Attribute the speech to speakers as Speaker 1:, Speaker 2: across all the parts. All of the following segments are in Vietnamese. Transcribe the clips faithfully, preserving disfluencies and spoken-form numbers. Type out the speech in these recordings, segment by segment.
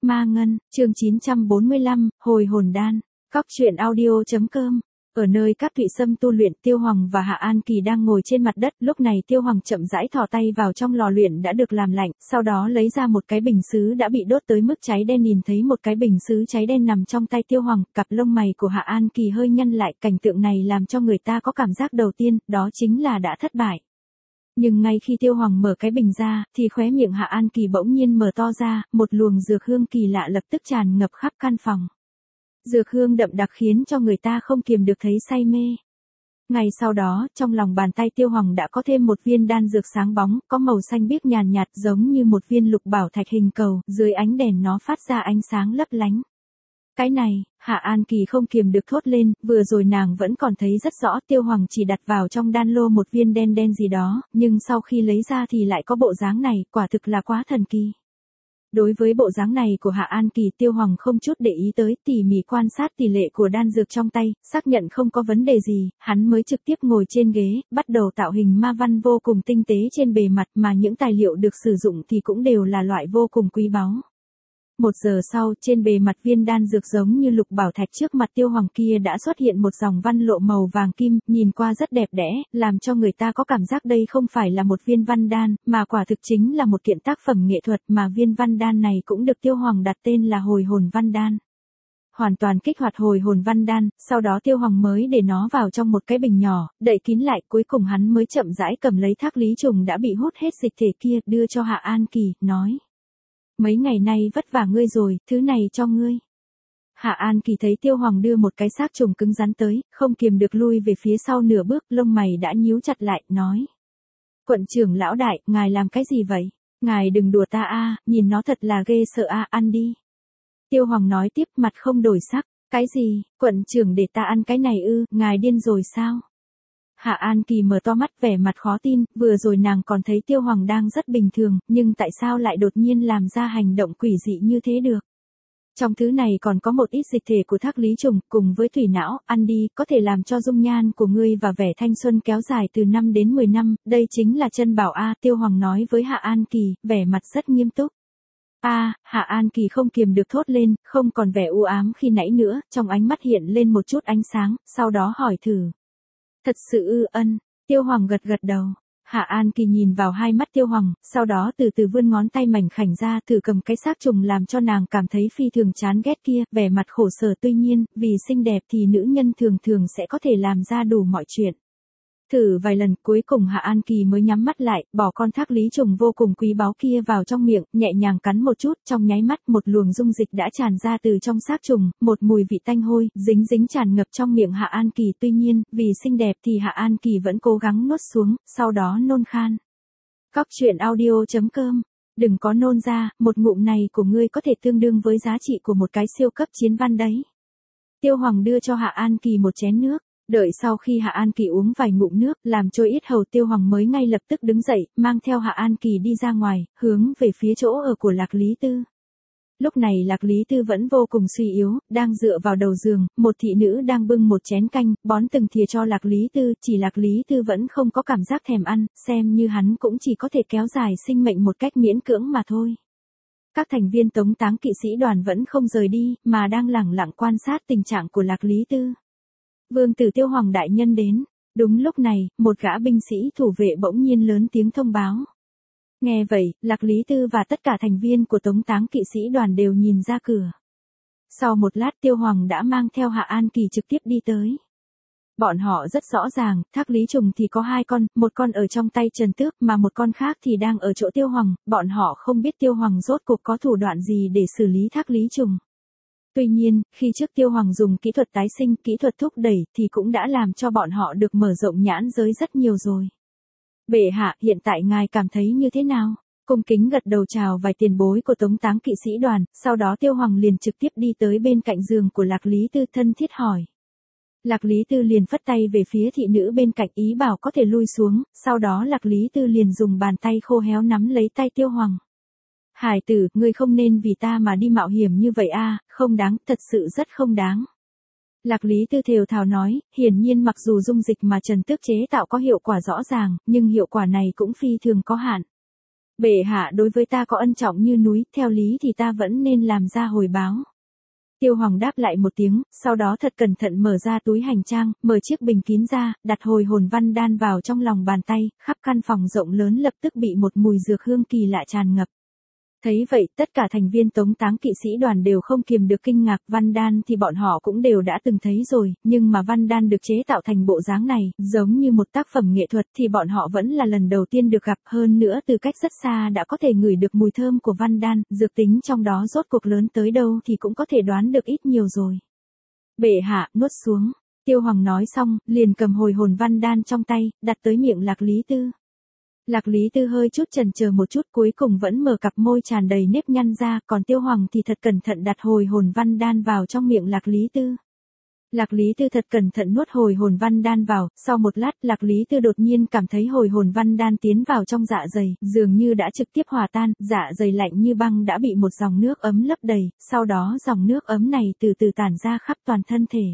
Speaker 1: Ma Ngân, chương chín trăm bốn mươi lăm, Hồi hồn đan. Cóc truyện audio.com. Ở nơi các thụy sâm tu luyện, Tiêu Hoàng và Hạ An Kỳ đang ngồi trên mặt đất. Lúc này Tiêu Hoàng chậm rãi thò tay vào trong lò luyện đã được làm lạnh, sau đó lấy ra một cái bình sứ đã bị đốt tới mức cháy đen. Nhìn thấy một cái bình sứ cháy đen nằm trong tay Tiêu Hoàng, cặp lông mày của Hạ An Kỳ hơi nhăn lại. Cảnh tượng này làm cho người ta có cảm giác đầu tiên, đó chính là đã thất bại. Nhưng ngay khi Tiêu Hoàng mở cái bình ra, thì khóe miệng Hạ An Kỳ bỗng nhiên mở to ra, một luồng dược hương kỳ lạ lập tức tràn ngập khắp căn phòng. Dược hương đậm đặc khiến cho người ta không kiềm được thấy say mê. Ngay sau đó, trong lòng bàn tay Tiêu Hoàng đã có thêm một viên đan dược sáng bóng, có màu xanh biếc nhàn nhạt, nhạt giống như một viên lục bảo thạch hình cầu, dưới ánh đèn nó phát ra ánh sáng lấp lánh. Cái này, Hạ An Kỳ không kiềm được thốt lên, vừa rồi nàng vẫn còn thấy rất rõ Tiêu Hoàng chỉ đặt vào trong đan lô một viên đen đen gì đó, nhưng sau khi lấy ra thì lại có bộ dáng này, quả thực là quá thần kỳ. Đối với bộ dáng này của Hạ An Kỳ, Tiêu Hoàng không chút để ý tới, tỉ mỉ quan sát tỷ lệ của đan dược trong tay, xác nhận không có vấn đề gì, hắn mới trực tiếp ngồi trên ghế, bắt đầu tạo hình ma văn vô cùng tinh tế trên bề mặt, mà những tài liệu được sử dụng thì cũng đều là loại vô cùng quý báu. Một giờ sau, trên bề mặt viên đan dược giống như lục bảo thạch trước mặt Tiêu Hoàng kia đã xuất hiện một dòng văn lộ màu vàng kim, nhìn qua rất đẹp đẽ, làm cho người ta có cảm giác đây không phải là một viên văn đan, mà quả thực chính là một kiện tác phẩm nghệ thuật, mà viên văn đan này cũng được Tiêu Hoàng đặt tên là Hồi hồn văn đan. Hoàn toàn kích hoạt hồi hồn văn đan, sau đó Tiêu Hoàng mới để nó vào trong một cái bình nhỏ, đậy kín lại, cuối cùng hắn mới chậm rãi cầm lấy thác lý trùng đã bị hút hết dịch thể kia, đưa cho Hạ An Kỳ, nói. Mấy ngày nay vất vả ngươi rồi, thứ này cho ngươi. Hạ An Kỳ thấy Tiêu Hoàng đưa một cái xác trùng cứng rắn tới, không kiềm được lui về phía sau nửa bước, lông mày đã nhíu chặt lại, nói. Quận trưởng lão đại, ngài làm cái gì vậy? Ngài đừng đùa ta a, nhìn nó thật là ghê sợ a, ăn đi. Tiêu Hoàng nói tiếp, mặt không đổi sắc, cái gì, quận trưởng để ta ăn cái này ư, ngài điên rồi sao? Hạ An Kỳ mở to mắt vẻ mặt khó tin, vừa rồi nàng còn thấy Tiêu Hoàng đang rất bình thường, nhưng tại sao lại đột nhiên làm ra hành động quỷ dị như thế được? Trong thứ này còn có một ít dịch thể của thác lý trùng, cùng với thủy não, ăn đi, có thể làm cho dung nhan của ngươi và vẻ thanh xuân kéo dài từ năm đến mười năm, đây chính là chân bảo a, Tiêu Hoàng nói với Hạ An Kỳ, vẻ mặt rất nghiêm túc. A, Hạ An Kỳ không kiềm được thốt lên, không còn vẻ u ám khi nãy nữa, trong ánh mắt hiện lên một chút ánh sáng, sau đó hỏi thử. Thật sự ư? Ân. Tiêu Hoàng gật gật đầu. Hạ An Kỳ nhìn vào hai mắt Tiêu Hoàng, sau đó từ từ vươn ngón tay mảnh khảnh ra, thử cầm cái xác trùng làm cho nàng cảm thấy phi thường chán ghét kia, vẻ mặt khổ sở. Tuy nhiên, vì xinh đẹp thì nữ nhân thường thường sẽ có thể làm ra đủ mọi chuyện. Thử vài lần, cuối cùng Hạ An Kỳ mới nhắm mắt lại, bỏ con thác lý trùng vô cùng quý báu kia vào trong miệng, nhẹ nhàng cắn một chút, trong nháy mắt một luồng dung dịch đã tràn ra từ trong xác trùng, một mùi vị tanh hôi, dính dính tràn ngập trong miệng Hạ An Kỳ. Tuy nhiên, vì xinh đẹp thì Hạ An Kỳ vẫn cố gắng nuốt xuống, sau đó nôn khan. Cóc truyện audio.com. Đừng có nôn ra, một ngụm này của ngươi có thể tương đương với giá trị của một cái siêu cấp chiến văn đấy. Tiêu Hoàng đưa cho Hạ An Kỳ một chén nước. Đợi sau khi Hạ An Kỳ uống vài ngụm nước, làm trôi ít hầu, Tiêu Hoàng mới ngay lập tức đứng dậy, mang theo Hạ An Kỳ đi ra ngoài, hướng về phía chỗ ở của Lạc Lý Tư. Lúc này Lạc Lý Tư vẫn vô cùng suy yếu, đang dựa vào đầu giường, một thị nữ đang bưng một chén canh, bón từng thìa cho Lạc Lý Tư, chỉ Lạc Lý Tư vẫn không có cảm giác thèm ăn, xem như hắn cũng chỉ có thể kéo dài sinh mệnh một cách miễn cưỡng mà thôi. Các thành viên Tống Táng kỵ sĩ đoàn vẫn không rời đi, mà đang lẳng lặng quan sát tình trạng của Lạc Lý Tư. Vương tử Tiêu Hoàng đại nhân đến. Đúng lúc này, một gã binh sĩ thủ vệ bỗng nhiên lớn tiếng thông báo. Nghe vậy, Lạc Lý Tư và tất cả thành viên của Tống Táng kỵ sĩ đoàn đều nhìn ra cửa. Sau một lát Tiêu Hoàng đã mang theo Hạ An Kỳ trực tiếp đi tới. Bọn họ rất rõ ràng, thác lý trùng thì có hai con, một con ở trong tay Trần Tước mà một con khác thì đang ở chỗ Tiêu Hoàng, bọn họ không biết Tiêu Hoàng rốt cuộc có thủ đoạn gì để xử lý thác lý trùng. Tuy nhiên, khi trước Tiêu Hoàng dùng kỹ thuật tái sinh, kỹ thuật thúc đẩy thì cũng đã làm cho bọn họ được mở rộng nhãn giới rất nhiều rồi. Bệ hạ, hiện tại ngài cảm thấy như thế nào? Cung kính gật đầu chào vài tiền bối của Tống Táng kỵ sĩ đoàn, sau đó Tiêu Hoàng liền trực tiếp đi tới bên cạnh giường của Lạc Lý Tư thân thiết hỏi. Lạc Lý Tư liền phất tay về phía thị nữ bên cạnh ý bảo có thể lui xuống, sau đó Lạc Lý Tư liền dùng bàn tay khô héo nắm lấy tay Tiêu Hoàng. Hải tử, ngươi không nên vì ta mà đi mạo hiểm như vậy a, không đáng, thật sự rất không đáng. Lạc Lý Tư thều thào nói, hiển nhiên mặc dù dung dịch mà Trần Tước chế tạo có hiệu quả rõ ràng, nhưng hiệu quả này cũng phi thường có hạn. Bệ hạ đối với ta có ân trọng như núi, theo lý thì ta vẫn nên làm ra hồi báo. Tiêu Hoàng đáp lại một tiếng, sau đó thật cẩn thận mở ra túi hành trang, mở chiếc bình kín ra, đặt hồi hồn văn đan vào trong lòng bàn tay, khắp căn phòng rộng lớn lập tức bị một mùi dược hương kỳ lạ tràn ngập. Thấy vậy, tất cả thành viên Tống Táng kỵ sĩ đoàn đều không kiềm được kinh ngạc, văn đan thì bọn họ cũng đều đã từng thấy rồi, nhưng mà văn đan được chế tạo thành bộ dáng này, giống như một tác phẩm nghệ thuật thì bọn họ vẫn là lần đầu tiên được gặp, hơn nữa từ cách rất xa đã có thể ngửi được mùi thơm của văn đan, dược tính trong đó rốt cuộc lớn tới đâu thì cũng có thể đoán được ít nhiều rồi. Bệ hạ, nuốt xuống. Tiêu Hoàng nói xong, liền cầm hồi hồn văn đan trong tay, đặt tới miệng Lạc Lý Tư. Lạc Lý Tư hơi chút chần chờ một chút, cuối cùng vẫn mở cặp môi tràn đầy nếp nhăn ra, còn Tiêu Hoàng thì thật cẩn thận đặt hồi hồn văn đan vào trong miệng Lạc Lý Tư. Lạc Lý Tư thật cẩn thận nuốt hồi hồn văn đan vào, sau một lát Lạc Lý Tư đột nhiên cảm thấy hồi hồn văn đan tiến vào trong dạ dày, dường như đã trực tiếp hòa tan, dạ dày lạnh như băng đã bị một dòng nước ấm lấp đầy, sau đó dòng nước ấm này từ từ tản ra khắp toàn thân thể.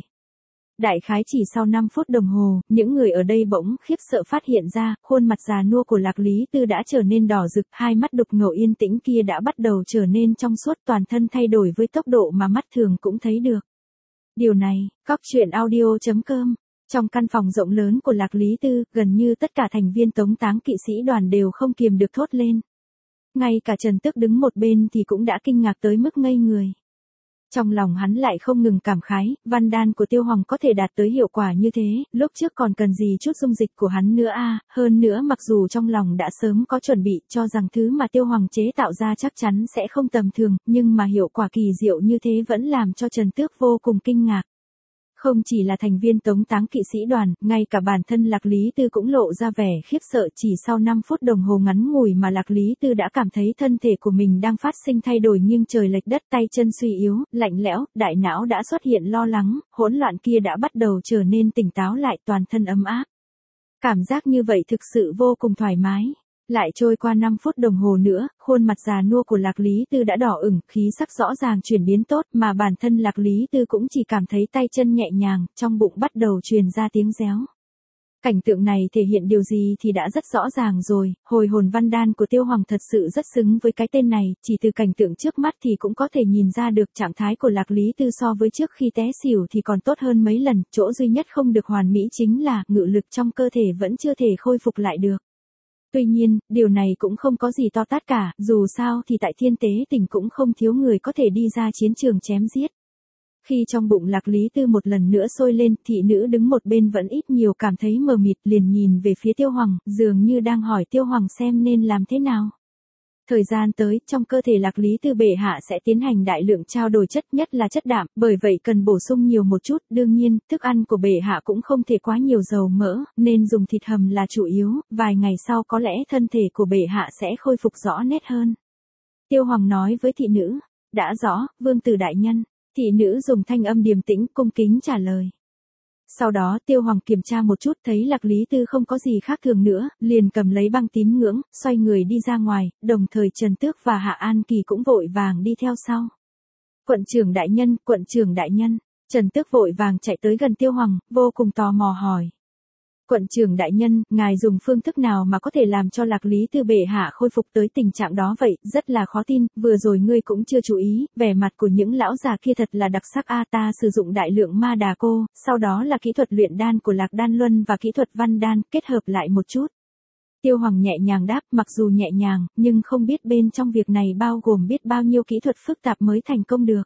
Speaker 1: Đại khái chỉ sau năm phút đồng hồ, những người ở đây bỗng khiếp sợ phát hiện ra, khuôn mặt già nua của Lạc Lý Tư đã trở nên đỏ rực, hai mắt đục ngầu yên tĩnh kia đã bắt đầu trở nên trong suốt, toàn thân thay đổi với tốc độ mà mắt thường cũng thấy được. Điều này, cóc truyện audio chấm com. Trong căn phòng rộng lớn của Lạc Lý Tư, gần như tất cả thành viên Tống Táng kỵ sĩ đoàn đều không kiềm được thốt lên. Ngay cả Trần Tước đứng một bên thì cũng đã kinh ngạc tới mức ngây người. Trong lòng hắn lại không ngừng cảm khái, văn đan của Tiêu Hoàng có thể đạt tới hiệu quả như thế, lúc trước còn cần gì chút dung dịch của hắn nữa a, à, hơn nữa mặc dù trong lòng đã sớm có chuẩn bị cho rằng thứ mà Tiêu Hoàng chế tạo ra chắc chắn sẽ không tầm thường, nhưng mà hiệu quả kỳ diệu như thế vẫn làm cho Trần Tước vô cùng kinh ngạc. Không chỉ là thành viên Tống Táng kỵ sĩ đoàn, ngay cả bản thân Lạc Lý Tư cũng lộ ra vẻ khiếp sợ, chỉ sau năm phút đồng hồ ngắn ngủi mà Lạc Lý Tư đã cảm thấy thân thể của mình đang phát sinh thay đổi nghiêng trời lệch đất, tay chân suy yếu, lạnh lẽo, đại não đã xuất hiện lo lắng, hỗn loạn kia đã bắt đầu trở nên tỉnh táo lại, toàn thân ấm áp. Cảm giác như vậy thực sự vô cùng thoải mái. Lại trôi qua năm phút đồng hồ nữa, khuôn mặt già nua của Lạc Lý Tư đã đỏ ửng, khí sắc rõ ràng chuyển biến tốt, mà bản thân Lạc Lý Tư cũng chỉ cảm thấy tay chân nhẹ nhàng, trong bụng bắt đầu truyền ra tiếng réo. Cảnh tượng này thể hiện điều gì thì đã rất rõ ràng rồi, hồi hồn văn đan của Tiêu Hoàng thật sự rất xứng với cái tên này, chỉ từ cảnh tượng trước mắt thì cũng có thể nhìn ra được trạng thái của Lạc Lý Tư so với trước khi té xỉu thì còn tốt hơn mấy lần, chỗ duy nhất không được hoàn mỹ chính là ngự lực trong cơ thể vẫn chưa thể khôi phục lại được. Tuy nhiên, điều này cũng không có gì to tát cả, dù sao thì tại Thiên Tế Tỉnh cũng không thiếu người có thể đi ra chiến trường chém giết. Khi trong bụng Lạc Lý Tư một lần nữa sôi lên, thị nữ đứng một bên vẫn ít nhiều cảm thấy mờ mịt, liền nhìn về phía Tiêu Hoàng, dường như đang hỏi Tiêu Hoàng xem nên làm thế nào. Thời gian tới, trong cơ thể Lạc Lý Tư bệ hạ sẽ tiến hành đại lượng trao đổi chất, nhất là chất đạm, bởi vậy cần bổ sung nhiều một chút, đương nhiên, thức ăn của bệ hạ cũng không thể quá nhiều dầu mỡ, nên dùng thịt hầm là chủ yếu, vài ngày sau có lẽ thân thể của bệ hạ sẽ khôi phục rõ nét hơn. Tiêu Hoàng nói với thị nữ, đã rõ, vương tử đại nhân. Thị nữ dùng thanh âm điềm tĩnh, cung kính trả lời. Sau đó Tiêu Hoàng kiểm tra một chút thấy Lạc Lý Tư không có gì khác thường nữa, liền cầm lấy băng tín ngưỡng, xoay người đi ra ngoài, đồng thời Trần Tước và Hạ An Kỳ cũng vội vàng đi theo sau. Quận trưởng đại nhân, quận trưởng đại nhân, Trần Tước vội vàng chạy tới gần Tiêu Hoàng, vô cùng tò mò hỏi. Quận trưởng đại nhân, ngài dùng phương thức nào mà có thể làm cho Lạc Lý Tư bệ hạ khôi phục tới tình trạng đó vậy, rất là khó tin, vừa rồi ngươi cũng chưa chú ý, vẻ mặt của những lão già kia thật là đặc sắc a, ta sử dụng đại lượng ma đà cô, sau đó là kỹ thuật luyện đan của Lạc Đan Luân và kỹ thuật văn đan, kết hợp lại một chút. Tiêu Hoàng nhẹ nhàng đáp, mặc dù nhẹ nhàng, nhưng không biết bên trong việc này bao gồm biết bao nhiêu kỹ thuật phức tạp mới thành công được.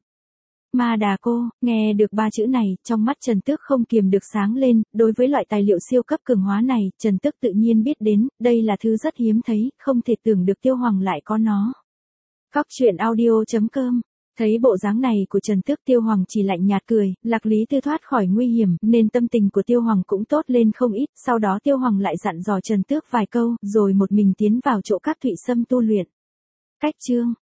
Speaker 1: Ma đà cô, nghe được ba chữ này, trong mắt Trần Tước không kiềm được sáng lên, đối với loại tài liệu siêu cấp cường hóa này, Trần Tước tự nhiên biết đến, đây là thứ rất hiếm thấy, không thể tưởng được Tiêu Hoàng lại có nó. Cóc truyện audio chấm com. Thấy bộ dáng này của Trần Tước, Tiêu Hoàng chỉ lạnh nhạt cười, Lạc Lý Tư thoát khỏi nguy hiểm, nên tâm tình của Tiêu Hoàng cũng tốt lên không ít, sau đó Tiêu Hoàng lại dặn dò Trần Tước vài câu, rồi một mình tiến vào chỗ Cát Thụy Sâm tu luyện. Cách chương